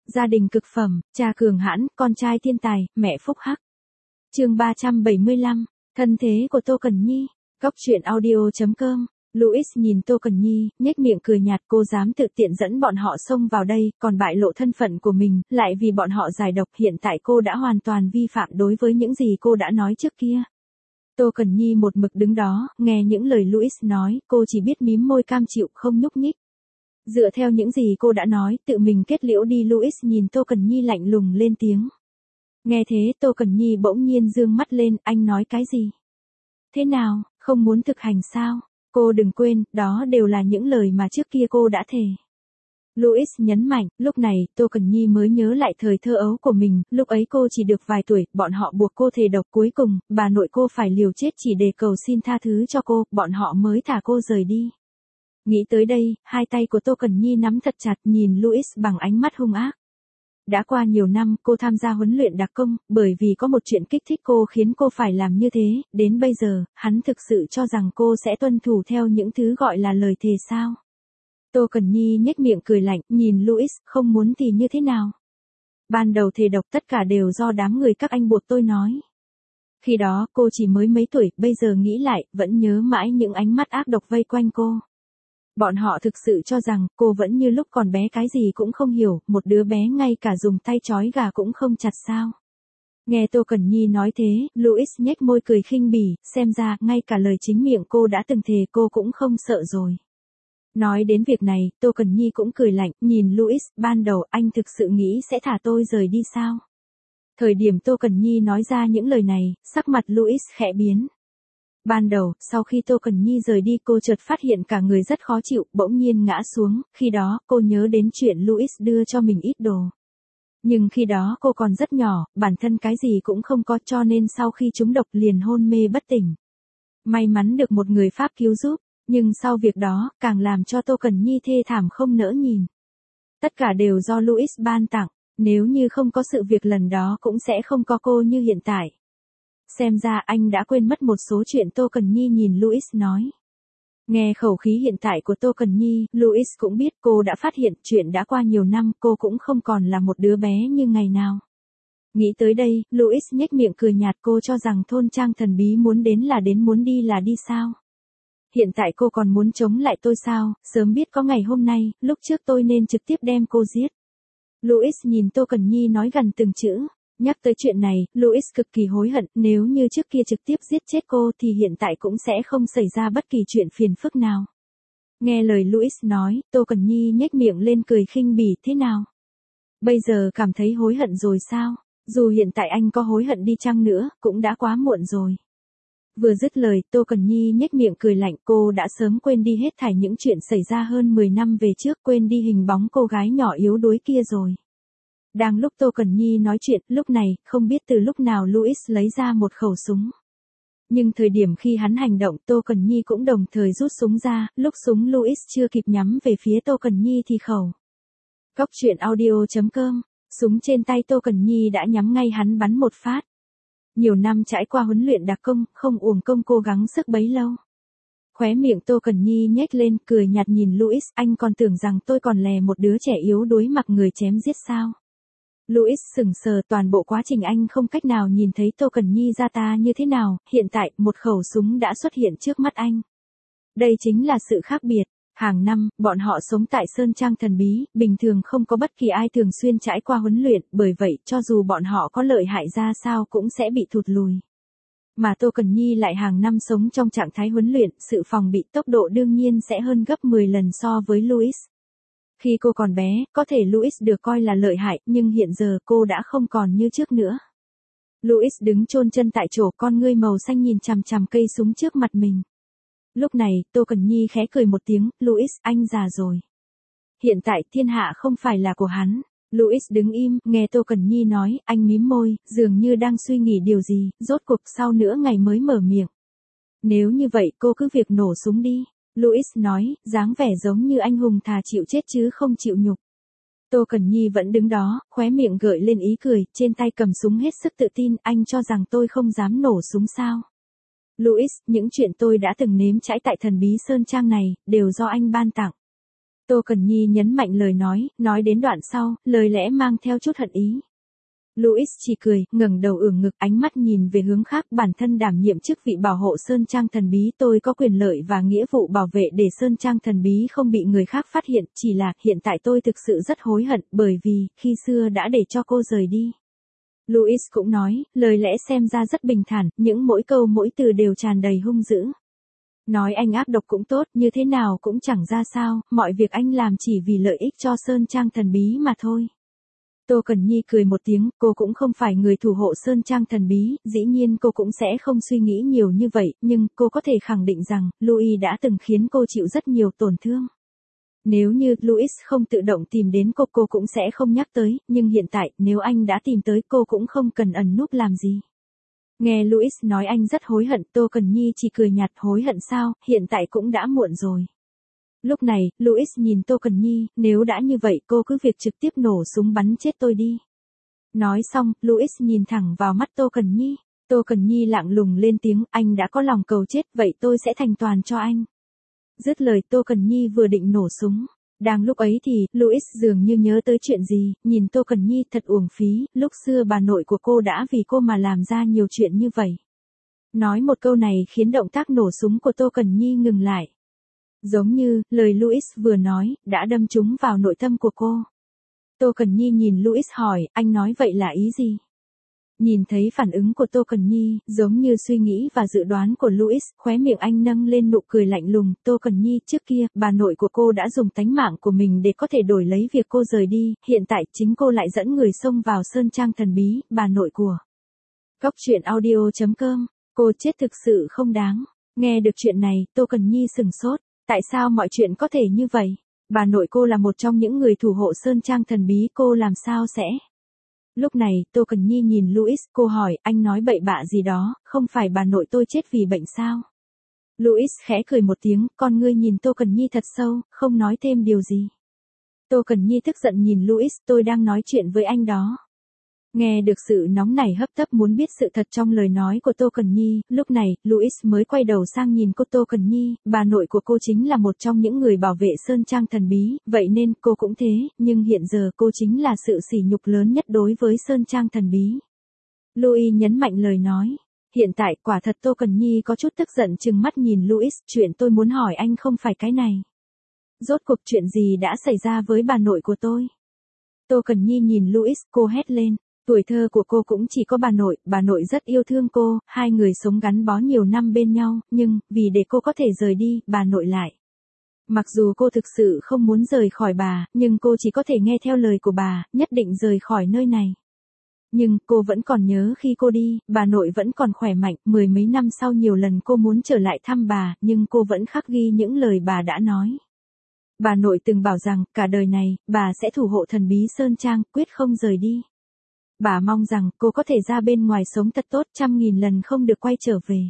Gia đình cực phẩm, cha cường hãn, con trai thiên tài, mẹ phúc hắc. Chương 375, thân thế của Tô Cẩn Nhi. Góc truyện audio.com. Louis nhìn Tô Cẩn Nhi, nhếch miệng cười nhạt, cô dám tự tiện dẫn bọn họ xông vào đây, còn bại lộ thân phận của mình, lại vì bọn họ giải độc. Hiện tại cô đã hoàn toàn vi phạm đối với những gì cô đã nói trước kia. Tô Cẩn Nhi một mực đứng đó, nghe những lời Louis nói, cô chỉ biết mím môi cam chịu, không nhúc nhích. Dựa theo những gì cô đã nói, tự mình kết liễu đi. Louis nhìn Tô Cẩn Nhi lạnh lùng lên tiếng. Nghe thế, Tô Cẩn Nhi bỗng nhiên dương mắt lên, anh nói cái gì? Thế nào, không muốn thực hành sao? Cô đừng quên, đó đều là những lời mà trước kia cô đã thề. Louis nhấn mạnh, lúc này, Tô Cẩn Nhi mới nhớ lại thời thơ ấu của mình, lúc ấy cô chỉ được vài tuổi, bọn họ buộc cô thề độc, cuối cùng, bà nội cô phải liều chết chỉ để cầu xin tha thứ cho cô, bọn họ mới thả cô rời đi. Nghĩ tới đây, hai tay của Tô Cẩn Nhi nắm thật chặt, nhìn Louis bằng ánh mắt hung ác. Đã qua nhiều năm, cô tham gia huấn luyện đặc công, bởi vì có một chuyện kích thích cô khiến cô phải làm như thế, đến bây giờ, hắn thực sự cho rằng cô sẽ tuân thủ theo những thứ gọi là lời thề sao? Tô Cẩn Nhi nhếch miệng cười lạnh, nhìn Louis, không muốn thì như thế nào? Ban đầu thề độc tất cả đều do đám người các anh buộc tôi nói. Khi đó, cô chỉ mới mấy tuổi, bây giờ nghĩ lại, vẫn nhớ mãi những ánh mắt ác độc vây quanh cô. Bọn họ thực sự cho rằng, cô vẫn như lúc còn bé, cái gì cũng không hiểu, một đứa bé ngay cả dùng tay trói gà cũng không chặt sao. Nghe Tô Cẩn Nhi nói thế, Louis nhếch môi cười khinh bỉ, xem ra, ngay cả lời chính miệng cô đã từng thề cô cũng không sợ rồi. Nói đến việc này, Tô Cẩn Nhi cũng cười lạnh, nhìn Louis, ban đầu anh thực sự nghĩ sẽ thả tôi rời đi sao? Thời điểm Tô Cẩn Nhi nói ra những lời này, sắc mặt Louis khẽ biến. Ban đầu, sau khi Tô Cẩn Nhi rời đi, cô chợt phát hiện cả người rất khó chịu, bỗng nhiên ngã xuống, khi đó, cô nhớ đến chuyện Louis đưa cho mình ít đồ. Nhưng khi đó cô còn rất nhỏ, bản thân cái gì cũng không có, cho nên sau khi trúng độc liền hôn mê bất tỉnh. May mắn được một người Pháp cứu giúp, nhưng sau việc đó, càng làm cho Tô Cẩn Nhi thê thảm không nỡ nhìn. Tất cả đều do Louis ban tặng, nếu như không có sự việc lần đó cũng sẽ không có cô như hiện tại. Xem ra anh đã quên mất một số chuyện, Tô Cẩn Nhi nhìn Louis nói. Nghe khẩu khí hiện tại của Tô Cẩn Nhi, Louis cũng biết cô đã phát hiện chuyện đã qua nhiều năm, cô cũng không còn là một đứa bé như ngày nào. Nghĩ tới đây, Louis nhếch miệng cười nhạt, cô cho rằng thôn trang thần bí muốn đến là đến, muốn đi là đi sao? Hiện tại cô còn muốn chống lại tôi sao? Sớm biết có ngày hôm nay, lúc trước tôi nên trực tiếp đem cô giết. Louis nhìn Tô Cẩn Nhi nói gần từng chữ. Nhắc tới chuyện này, Louis cực kỳ hối hận, nếu như trước kia trực tiếp giết chết cô thì hiện tại cũng sẽ không xảy ra bất kỳ chuyện phiền phức nào. Nghe lời Louis nói, Tô Cẩn Nhi nhếch miệng lên cười khinh bỉ, thế nào? Bây giờ cảm thấy hối hận rồi sao? Dù hiện tại anh có hối hận đi chăng nữa, cũng đã quá muộn rồi. Vừa dứt lời, Tô Cẩn Nhi nhếch miệng cười lạnh, cô đã sớm quên đi hết thảy những chuyện xảy ra hơn 10 năm về trước, quên đi hình bóng cô gái nhỏ yếu đuối kia rồi. Đang lúc Tô Cẩn Nhi nói chuyện, lúc này, không biết từ lúc nào Louis lấy ra một khẩu súng. Nhưng thời điểm khi hắn hành động, Tô Cẩn Nhi cũng đồng thời rút súng ra, lúc súng Louis chưa kịp nhắm về phía Tô Cẩn Nhi thì khẩu. Góc truyện audio.com, súng trên tay Tô Cẩn Nhi đã nhắm ngay hắn bắn một phát. Nhiều năm trải qua huấn luyện đặc công, không uổng công cố gắng sức bấy lâu. Khóe miệng Tô Cẩn Nhi nhếch lên, cười nhạt nhìn Louis, anh còn tưởng rằng tôi còn lè một đứa trẻ yếu đuối mặc người chém giết sao? Louis sững sờ, toàn bộ quá trình anh không cách nào nhìn thấy Tô Cẩn Nhi ra ta như thế nào, hiện tại, một khẩu súng đã xuất hiện trước mắt anh. Đây chính là sự khác biệt. Hàng năm, bọn họ sống tại Sơn Trang thần bí, bình thường không có bất kỳ ai thường xuyên trải qua huấn luyện, bởi vậy, cho dù bọn họ có lợi hại ra sao cũng sẽ bị thụt lùi. Mà Tô Cẩn Nhi lại hàng năm sống trong trạng thái huấn luyện, sự phòng bị, tốc độ đương nhiên sẽ hơn gấp 10 lần so với Louis. Khi cô còn bé, có thể Louis được coi là lợi hại, nhưng hiện giờ cô đã không còn như trước nữa. Louis đứng chôn chân tại chỗ, con ngươi màu xanh nhìn chằm chằm cây súng trước mặt mình. Lúc này, Tô Cẩn Nhi khẽ cười một tiếng, Louis, anh già rồi. Hiện tại thiên hạ không phải là của hắn. Louis đứng im, nghe Tô Cẩn Nhi nói, anh mím môi, dường như đang suy nghĩ điều gì, rốt cuộc sau nửa ngày mới mở miệng. Nếu như vậy cô cứ việc nổ súng đi. Louis nói, dáng vẻ giống như anh hùng thà chịu chết chứ không chịu nhục. Tô Cẩn Nhi vẫn đứng đó, khóe miệng gợi lên ý cười, trên tay cầm súng hết sức tự tin, anh cho rằng tôi không dám nổ súng sao? Louis, những chuyện tôi đã từng nếm trải tại thần bí Sơn Trang này, đều do anh ban tặng. Tô Cần Nhi nhấn mạnh lời nói đến đoạn sau, lời lẽ mang theo chút hận ý. Louis chỉ cười, ngẩng đầu ưỡn ngực, ánh mắt nhìn về hướng khác, bản thân đảm nhiệm chức vị bảo hộ Sơn Trang thần bí, tôi có quyền lợi và nghĩa vụ bảo vệ để Sơn Trang thần bí không bị người khác phát hiện, chỉ là hiện tại tôi thực sự rất hối hận bởi vì khi xưa đã để cho cô rời đi. Louis cũng nói, lời lẽ xem ra rất bình thản, những mỗi câu mỗi từ đều tràn đầy hung dữ. Nói anh ác độc cũng tốt, như thế nào cũng chẳng ra sao, mọi việc anh làm chỉ vì lợi ích cho Sơn Trang thần bí mà thôi. Tô Cần Nhi cười một tiếng, cô cũng không phải người thủ hộ Sơn Trang thần bí, dĩ nhiên cô cũng sẽ không suy nghĩ nhiều như vậy, nhưng cô có thể khẳng định rằng, Louis đã từng khiến cô chịu rất nhiều tổn thương. Nếu như Louis không tự động tìm đến cô cũng sẽ không nhắc tới, nhưng hiện tại, nếu anh đã tìm tới cô cũng không cần ẩn núp làm gì. Nghe Louis nói anh rất hối hận, Tô Cần Nhi chỉ cười nhạt, hối hận sao, hiện tại cũng đã muộn rồi. Lúc này, Louis nhìn Tô Cần Nhi, nếu đã như vậy cô cứ việc trực tiếp nổ súng bắn chết tôi đi. Nói xong, Louis nhìn thẳng vào mắt Tô Cần Nhi. Tô Cần Nhi lặng lùng lên tiếng, anh đã có lòng cầu chết, vậy tôi sẽ thành toàn cho anh. Dứt lời Tô Cần Nhi vừa định nổ súng. Đang lúc ấy thì, Louis dường như nhớ tới chuyện gì, nhìn Tô Cần Nhi thật uổng phí, lúc xưa bà nội của cô đã vì cô mà làm ra nhiều chuyện như vậy. Nói một câu này khiến động tác nổ súng của Tô Cần Nhi ngừng lại. Giống như, lời Louis vừa nói, đã đâm trúng vào nội tâm của cô. Tô Cần Nhi nhìn Louis hỏi, anh nói vậy là ý gì? Nhìn thấy phản ứng của Tô Cần Nhi, giống như suy nghĩ và dự đoán của Louis, khóe miệng anh nâng lên nụ cười lạnh lùng. Tô Cần Nhi, trước kia, bà nội của cô đã dùng tánh mạng của mình để có thể đổi lấy việc cô rời đi, hiện tại chính cô lại dẫn người xông vào Sơn Trang thần bí, bà nội của. Góc truyện audio.com, cô chết thực sự không đáng. Nghe được chuyện này, Tô Cần Nhi sừng sốt. Tại sao mọi chuyện có thể như vậy? Bà nội cô là một trong những người thủ hộ Sơn Trang thần bí, cô làm sao sẽ? Lúc này, Tô Cần Nhi nhìn Louis, cô hỏi, anh nói bậy bạ gì đó, không phải bà nội tôi chết vì bệnh sao? Louis khẽ cười một tiếng, con ngươi nhìn Tô Cần Nhi thật sâu, không nói thêm điều gì. Tô Cần Nhi tức giận nhìn Louis, tôi đang nói chuyện với anh đó. Nghe được sự nóng nảy hấp tấp muốn biết sự thật trong lời nói của Tô Cần Nhi, lúc này, Louis mới quay đầu sang nhìn cô Tô Cần Nhi, bà nội của cô chính là một trong những người bảo vệ Sơn Trang thần bí, vậy nên cô cũng thế, nhưng hiện giờ cô chính là sự sỉ nhục lớn nhất đối với Sơn Trang thần bí. Louis nhấn mạnh lời nói. Hiện tại quả thật Tô Cần Nhi có chút tức giận trừng mắt nhìn Louis, chuyện tôi muốn hỏi anh không phải cái này. Rốt cuộc chuyện gì đã xảy ra với bà nội của tôi? Tô Cần Nhi nhìn Louis, cô hét lên. Tuổi thơ của cô cũng chỉ có bà nội rất yêu thương cô, hai người sống gắn bó nhiều năm bên nhau, nhưng, vì để cô có thể rời đi, bà nội lại. Mặc dù cô thực sự không muốn rời khỏi bà, nhưng cô chỉ có thể nghe theo lời của bà, nhất định rời khỏi nơi này. Nhưng, cô vẫn còn nhớ khi cô đi, bà nội vẫn còn khỏe mạnh, mười mấy năm sau nhiều lần cô muốn trở lại thăm bà, nhưng cô vẫn khắc ghi những lời bà đã nói. Bà nội từng bảo rằng, cả đời này, bà sẽ thủ hộ thần bí Sơn Trang, quyết không rời đi. Bà mong rằng cô có thể ra bên ngoài sống thật tốt 100.000 lần không được quay trở về.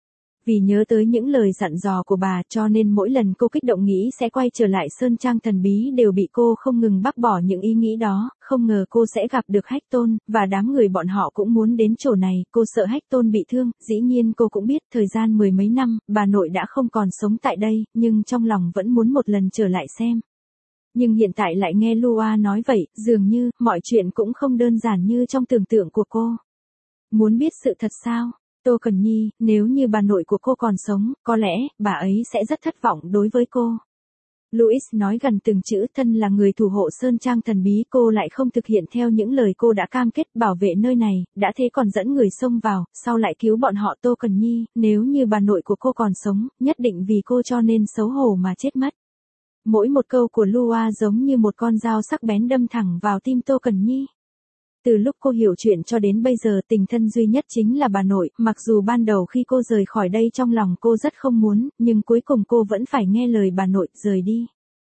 Vì nhớ tới những lời dặn dò của bà cho nên mỗi lần cô kích động nghĩ sẽ quay trở lại Sơn Trang thần bí đều bị cô không ngừng bác bỏ những ý nghĩ đó, không ngờ cô sẽ gặp được Hách Tôn, và đám người bọn họ cũng muốn đến chỗ này, cô sợ Hách Tôn bị thương, dĩ nhiên cô cũng biết thời gian mười mấy năm, bà nội đã không còn sống tại đây, nhưng trong lòng vẫn muốn một lần trở lại xem. Nhưng hiện tại lại nghe Lua nói vậy, dường như, mọi chuyện cũng không đơn giản như trong tưởng tượng của cô. Muốn biết sự thật sao? Tô Cần Nhi, nếu như bà nội của cô còn sống, có lẽ, bà ấy sẽ rất thất vọng đối với cô. Louis nói gần từng chữ, thân là người thủ hộ Sơn Trang thần bí, cô lại không thực hiện theo những lời cô đã cam kết bảo vệ nơi này, đã thế còn dẫn người xông vào, sau lại cứu bọn họ. Tô Cần Nhi, nếu như bà nội của cô còn sống, nhất định vì cô cho nên xấu hổ mà chết mất. Mỗi một câu của Lua giống như một con dao sắc bén đâm thẳng vào tim Tô Cần Nhi. Từ lúc cô hiểu chuyện cho đến bây giờ tình thân duy nhất chính là bà nội, mặc dù ban đầu khi cô rời khỏi đây trong lòng cô rất không muốn, nhưng cuối cùng cô vẫn phải nghe lời bà nội, rời đi.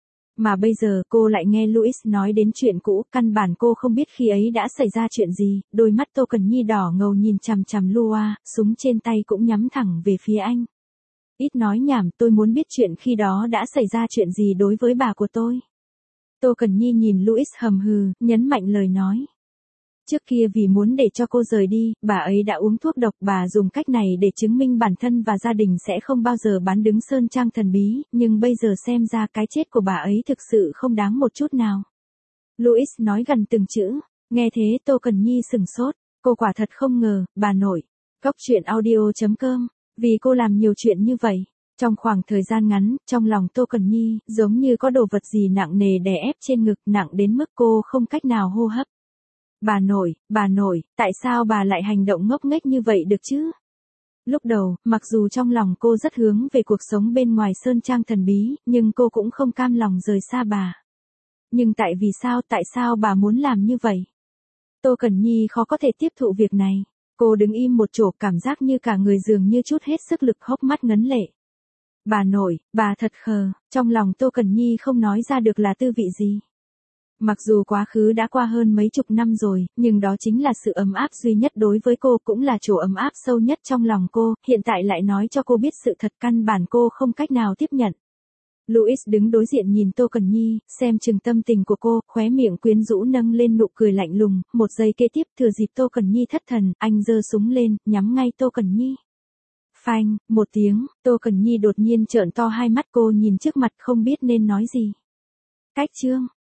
Mà bây giờ cô lại nghe Louis nói đến chuyện cũ, căn bản cô không biết khi ấy đã xảy ra chuyện gì, đôi mắt Tô Cần Nhi đỏ ngầu nhìn chằm chằm Lua, súng trên tay cũng nhắm thẳng về phía anh. Ít nói nhảm, tôi muốn biết chuyện khi đó đã xảy ra chuyện gì đối với bà của tôi. Tô Cần Nhi nhìn Louis hầm hừ, nhấn mạnh lời nói. Trước kia vì muốn để cho cô rời đi, bà ấy đã uống thuốc độc, bà dùng cách này để chứng minh bản thân và gia đình sẽ không bao giờ bán đứng Sơn Trang thần bí, nhưng bây giờ xem ra cái chết của bà ấy thực sự không đáng một chút nào. Louis nói gần từng chữ, nghe thế Tô Cần Nhi sừng sốt, cô quả thật không ngờ, bà nội. Góc truyện audio.com, vì cô làm nhiều chuyện như vậy. Trong khoảng thời gian ngắn, trong lòng Tô Cần Nhi, giống như có đồ vật gì nặng nề đè ép trên ngực, nặng đến mức cô không cách nào hô hấp. Bà nội, tại sao bà lại hành động ngốc nghếch như vậy được chứ? Lúc đầu, mặc dù trong lòng cô rất hướng về cuộc sống bên ngoài Sơn Trang thần bí, nhưng cô cũng không cam lòng rời xa bà. Nhưng tại sao bà muốn làm như vậy? Tô Cần Nhi khó có thể tiếp thụ việc này. Cô đứng im một chỗ, cảm giác như cả người dường như chút hết sức lực, hốc mắt ngấn lệ. Bà nội, bà thật khờ, trong lòng Tô Cần Nhi không nói ra được là tư vị gì. Mặc dù quá khứ đã qua hơn mấy chục năm rồi, nhưng đó chính là sự ấm áp duy nhất đối với cô, cũng là chỗ ấm áp sâu nhất trong lòng cô, hiện tại lại nói cho cô biết sự thật căn bản cô không cách nào tiếp nhận. Louis đứng đối diện nhìn Tô Cần Nhi, xem chừng tâm tình của cô, khóe miệng quyến rũ nâng lên nụ cười lạnh lùng, một giây kế tiếp thừa dịp Tô Cần Nhi thất thần, anh giơ súng lên, nhắm ngay Tô Cần Nhi. Phanh, một tiếng, Tô Cần Nhi đột nhiên trợn to hai mắt, cô nhìn trước mặt không biết nên nói gì. Cách chương